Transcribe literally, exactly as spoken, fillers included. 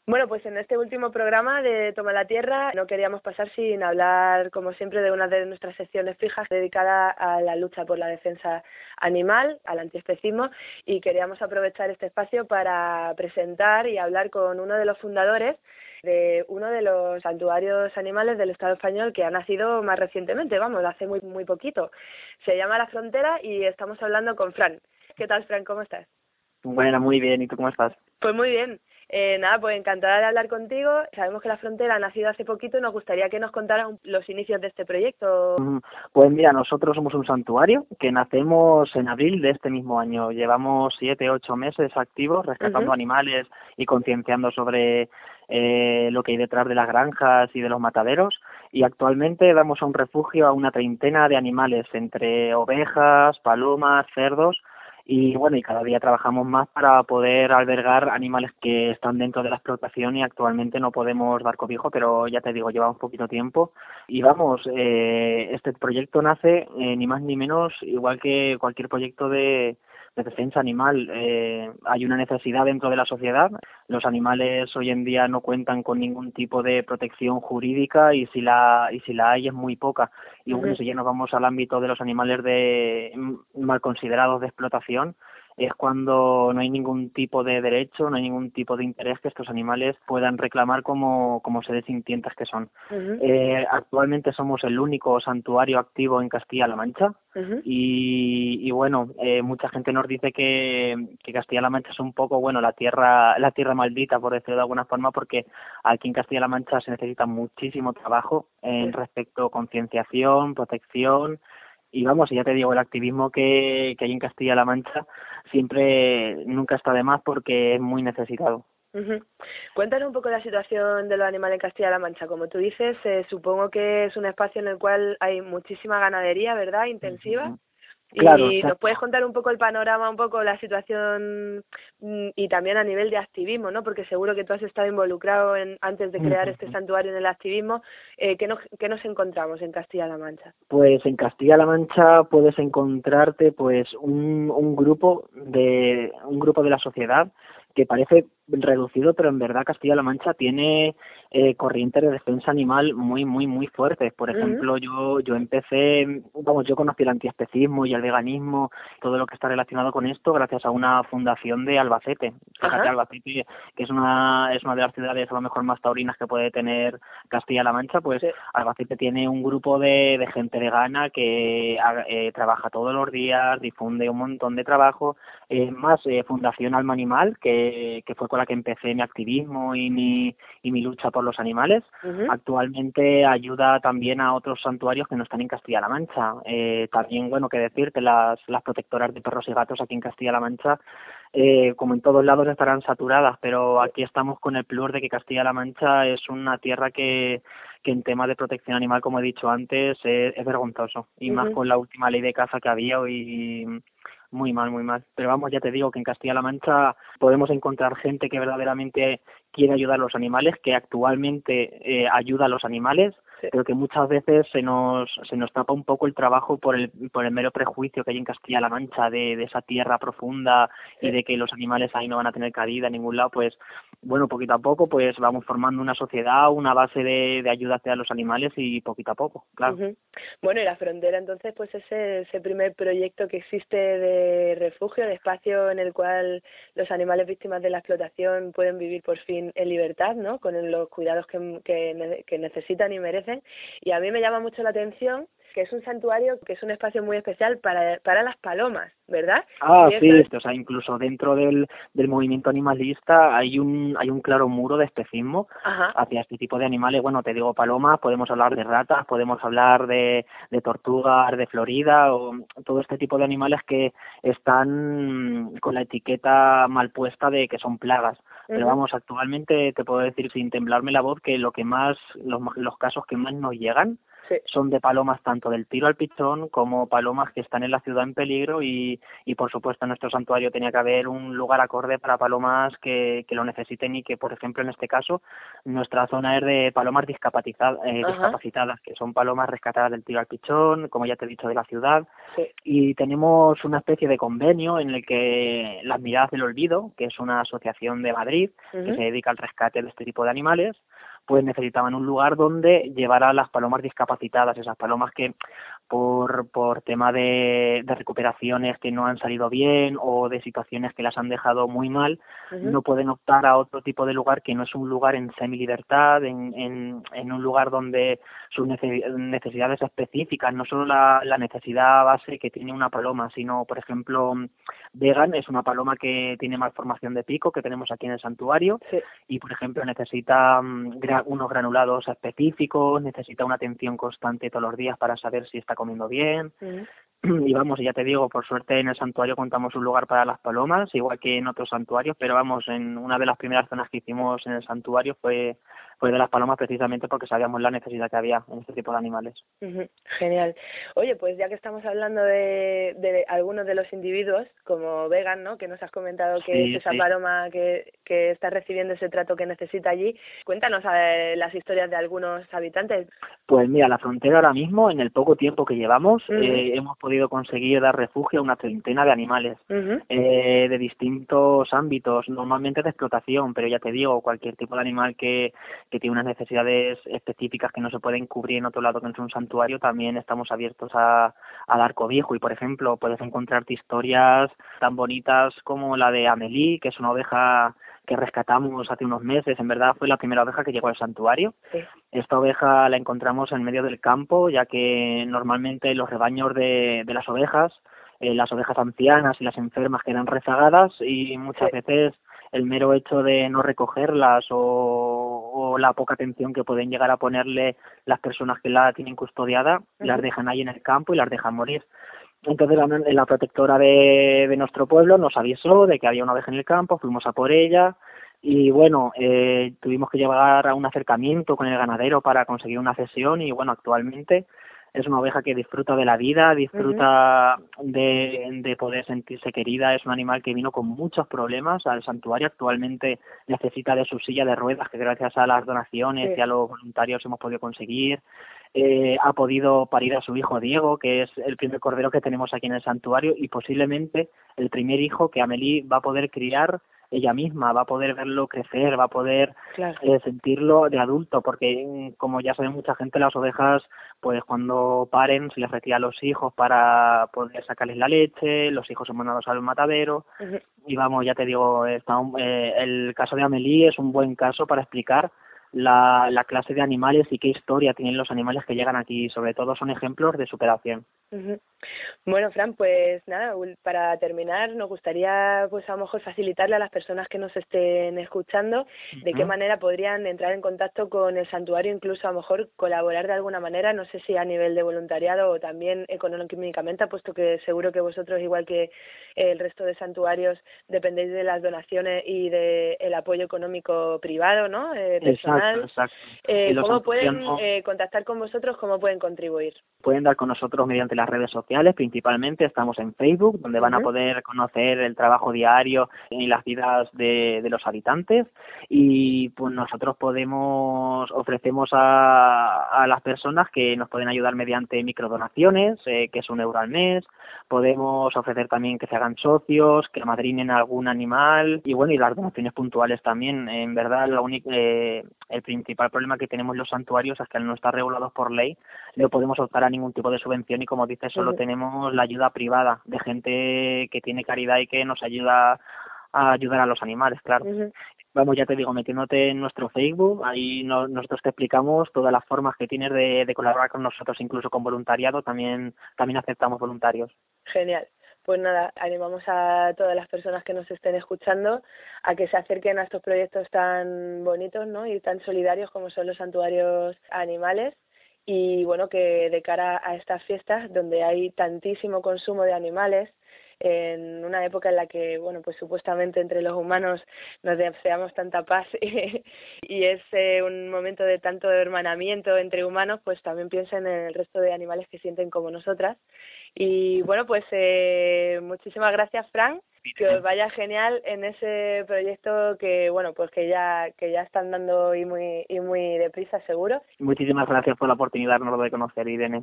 Bueno, pues en este último programa de Toma la Tierra no queríamos pasar sin hablar, como siempre, de una de nuestras secciones fijas dedicada a la lucha por la defensa animal, al antiespecismo, y queríamos aprovechar este espacio para presentar y hablar con uno de los fundadores de uno de los santuarios animales del Estado español que ha nacido más recientemente, vamos, hace muy, muy poquito. Se llama La Frontera y estamos hablando con Fran. ¿Qué tal, Fran? ¿Cómo estás? Bueno, muy bien. ¿Y tú cómo estás? Pues muy bien. Eh, nada, pues encantada de hablar contigo. Sabemos que La Frontera ha nacido hace poquito y nos gustaría que nos contaras los inicios de este proyecto. Pues mira, nosotros somos un santuario que nacemos en abril de este mismo año. Llevamos siete, ocho meses activos rescatando Uh-huh. animales y concienciando sobre eh, lo que hay detrás de las granjas y de los mataderos. Y actualmente damos un refugio a una treintena de animales, entre ovejas, palomas, cerdos. Y bueno, y cada día trabajamos más para poder albergar animales que están dentro de la explotación y actualmente no podemos dar cobijo, pero ya te digo, llevamos poquito tiempo. Y vamos, eh, este proyecto nace eh, ni más ni menos igual que cualquier proyecto de, de defensa animal. Eh, hay una necesidad dentro de la sociedad. Los animales hoy en día no cuentan con ningún tipo de protección jurídica y si la y si la hay es muy poca. Y bueno, Uh-huh. si ya nos vamos al ámbito de los animales de mal considerados de explotación, es cuando no hay ningún tipo de derecho, no hay ningún tipo de interés que estos animales puedan reclamar como, como seres sintientes que son. Uh-huh. Eh, actualmente somos el único santuario activo en Castilla-La Mancha. Uh-huh. Y, y bueno, eh, mucha gente nos dice que, que Castilla-La Mancha es un poco, bueno, la tierra la tierra maldita, por decirlo de alguna forma, porque aquí en Castilla-La Mancha se necesita muchísimo trabajo en Sí. respecto a concienciación, protección. Y vamos, ya te digo, el activismo que, que hay en Castilla-La Mancha siempre, nunca está de más porque es muy necesitado. Uh-huh. Cuéntanos un poco la situación de los animales en Castilla-La Mancha. Como tú dices, eh, supongo que es un espacio en el cual hay muchísima ganadería, ¿verdad? Intensiva. Claro, Y nos exacto. puedes contar un poco el panorama, un poco la situación mm, y también a nivel de activismo, ¿no? Porque seguro que tú has estado involucrado en antes de crear este santuario en el activismo. Eh, ¿qué, nos, ¿Qué nos encontramos en Castilla-La Mancha? Pues en Castilla-La Mancha puedes encontrarte pues un, un grupo de un grupo de la sociedad que parece reducido, pero en verdad Castilla-La Mancha tiene eh, corrientes de defensa animal muy, muy, muy fuertes. Por Uh-huh. ejemplo, yo yo empecé, vamos, yo conocí el antiespecismo y el veganismo, todo lo que está relacionado con esto, gracias a una fundación de Albacete. Fíjate, Ajá. Albacete, que es una es una de las ciudades a lo mejor más taurinas que puede tener Castilla-La Mancha, pues Sí. Albacete tiene un grupo de, de gente vegana que eh, trabaja todos los días, difunde un montón de trabajo. Eh, más eh, Fundación Alma Animal, que, que fue con la que empecé mi activismo y mi, y mi lucha por los animales. Uh-huh. Actualmente ayuda también a otros santuarios que no están en Castilla-La Mancha. Eh, también, bueno, que decirte, las, las protectoras de perros y gatos aquí en Castilla-La Mancha, eh, como en todos lados, estarán saturadas, pero aquí estamos con el plus de que Castilla-La Mancha es una tierra que que en tema de protección animal, como he dicho antes, es, es vergonzoso. Y más Uh-huh. con la última ley de caza que había y muy mal, muy mal. Pero vamos, ya te digo que en Castilla-La Mancha podemos encontrar gente que verdaderamente quiere ayudar a los animales, que actualmente eh, ayuda a los animales, Sí. pero que muchas veces se nos se nos tapa un poco el trabajo por el por el mero prejuicio que hay en Castilla-La Mancha de, de esa tierra profunda Sí. y de que los animales ahí no van a tener cabida en ningún lado. Pues bueno, poquito a poco pues vamos formando una sociedad, una base de, de ayuda hacia los animales y poquito a poco, claro. Uh-huh. Bueno, y La Frontera entonces pues es ese primer proyecto que existe de refugio, de espacio en el cual los animales víctimas de la explotación pueden vivir por fin en libertad, ¿no? Con los cuidados que, que, que necesitan y merecen. Y a mí me llama mucho la atención que es un santuario, que es un espacio muy especial para, para las palomas, ¿verdad? Ah, Cierto sí, es. o sea, incluso dentro del, del movimiento animalista hay un hay un claro muro de especismo Ajá. hacia este tipo de animales. Bueno, te digo palomas, podemos hablar de ratas, podemos hablar de, de tortugas de Florida o todo este tipo de animales que están con la etiqueta mal puesta de que son plagas. Pero Uh-huh. vamos, actualmente te puedo decir sin temblarme la voz que lo que más los, los casos que más nos llegan Sí. son de palomas tanto del tiro al pichón como palomas que están en la ciudad en peligro y, y por supuesto en nuestro santuario tenía que haber un lugar acorde para palomas que, que lo necesiten y que, por ejemplo, en este caso, nuestra zona es de palomas discapacitadas, eh, discapacitadas, que son palomas rescatadas del tiro al pichón, como ya te he dicho, de la ciudad. Sí. Y tenemos una especie de convenio en el que Las Miradas del Olvido, que es una asociación de Madrid Uh-huh. que se dedica al rescate de este tipo de animales, pues necesitaban un lugar donde llevar a las palomas discapacitadas, esas palomas que por, por tema de, de recuperaciones que no han salido bien o de situaciones que las han dejado muy mal, uh-huh. no pueden optar a otro tipo de lugar que no es un lugar en semilibertad, en, en, en un lugar donde sus necesidades específicas, no solo la, la necesidad base que tiene una paloma, sino, por ejemplo, Vegan es una paloma que tiene malformación de pico, que tenemos aquí en el santuario, sí. y, por ejemplo, necesita um, gra- unos granulados específicos, necesita una atención constante todos los días para saber si está comiendo bien. Uh-huh. Y vamos, ya te digo, por suerte en el santuario contamos un lugar para las palomas, igual que en otros santuarios, pero vamos, en una de las primeras zonas que hicimos en el santuario fue, fue de las palomas precisamente porque sabíamos la necesidad que había en este tipo de animales. Uh-huh. Genial. Oye, pues ya que estamos hablando de, de algunos de los individuos, como Vegan, ¿no?, que nos has comentado que sí, es esa sí. paloma que, que está recibiendo ese trato que necesita allí, cuéntanos eh, las historias de algunos habitantes. Pues mira, la frontera ahora mismo, en el poco tiempo que llevamos, uh-huh. eh, hemos podido conseguir dar refugio a una treintena de animales, uh-huh. eh, de distintos ámbitos, normalmente de explotación, pero ya te digo, cualquier tipo de animal que, que tiene unas necesidades específicas que no se pueden cubrir en otro lado que en un santuario, también estamos abiertos a, a dar cobijo. Y, por ejemplo, puedes encontrarte historias tan bonitas como la de Amélie, que es una oveja que rescatamos hace unos meses. En verdad fue la primera oveja que llegó al santuario. Sí. Esta oveja la encontramos en medio del campo, ya que normalmente los rebaños de, de las ovejas, eh, las ovejas ancianas y las enfermas quedan rezagadas y muchas sí. veces el mero hecho de no recogerlas o, o la poca atención que pueden llegar a ponerle las personas que la tienen custodiada, uh-huh. las dejan ahí en el campo y las dejan morir. Entonces la, la protectora de, de nuestro pueblo nos avisó de que había una oveja en el campo, fuimos a por ella y bueno, eh, tuvimos que llegar a un acercamiento con el ganadero para conseguir una cesión y bueno, actualmente es una oveja que disfruta de la vida, disfruta uh-huh. de, de poder sentirse querida, es un animal que vino con muchos problemas al santuario, actualmente necesita de su silla de ruedas que gracias a las donaciones sí. y a los voluntarios hemos podido conseguir. Eh, ha podido parir a su hijo Diego, que es el primer cordero que tenemos aquí en el santuario y posiblemente el primer hijo que Amélie va a poder criar ella misma, va a poder verlo crecer, va a poder claro. eh, sentirlo de adulto, porque como ya sabe mucha gente, las ovejas, pues cuando paren se les retira a los hijos para poder sacarles la leche, los hijos son mandados al matadero, uh-huh. y vamos, ya te digo, está un, eh, el caso de Amélie es un buen caso para explicar La, la clase de animales y qué historia tienen los animales que llegan aquí. Sobre todo son ejemplos de superación. Uh-huh. Bueno, Fran, pues nada, para terminar nos gustaría pues a lo mejor facilitarle a las personas que nos estén escuchando uh-huh. de qué manera podrían entrar en contacto con el santuario, incluso a lo mejor colaborar de alguna manera, no sé si a nivel de voluntariado o también económicamente, puesto que seguro que vosotros, igual que el resto de santuarios, dependéis de las donaciones y del apoyo económico privado, ¿no? Eh, personal. Exacto, exacto. Eh, ¿Cómo pueden eh, contactar con vosotros? ¿Cómo pueden contribuir? Pueden dar con nosotros mediante las redes sociales, principalmente estamos en Facebook, donde uh-huh. van a poder conocer el trabajo diario y las vidas de, de los habitantes, y pues nosotros podemos, ofrecemos a, a las personas que nos pueden ayudar mediante microdonaciones, eh, que es un euro al mes, podemos ofrecer también que se hagan socios, que amadrinen algún animal, y bueno, y las donaciones puntuales también. En verdad, la única, eh, el principal problema que tenemos los santuarios es que al no estar regulados por ley, no podemos optar a ningún tipo de subvención y, como dices, solo uh-huh. tenemos la ayuda privada de gente que tiene caridad y que nos ayuda a ayudar a los animales, claro. Uh-huh. Vamos, ya te digo, metiéndote en nuestro Facebook, ahí no, nosotros te explicamos todas las formas que tienes de, de colaborar con nosotros, incluso con voluntariado, también, también aceptamos voluntarios. Genial. Pues nada, animamos a todas las personas que nos estén escuchando a que se acerquen a estos proyectos tan bonitos, ¿no?, y tan solidarios como son los santuarios animales. Y bueno, que de cara a estas fiestas donde hay tantísimo consumo de animales, en una época en la que, bueno, pues supuestamente entre los humanos nos deseamos tanta paz y, y es eh, un momento de tanto hermanamiento entre humanos, pues también piensen en el resto de animales que sienten como nosotras. Y bueno, pues eh, muchísimas gracias, Fran, que os vaya genial en ese proyecto que, bueno, pues que ya que ya están dando y muy y muy deprisa, seguro. Muchísimas gracias por la oportunidad de conocer, Irene.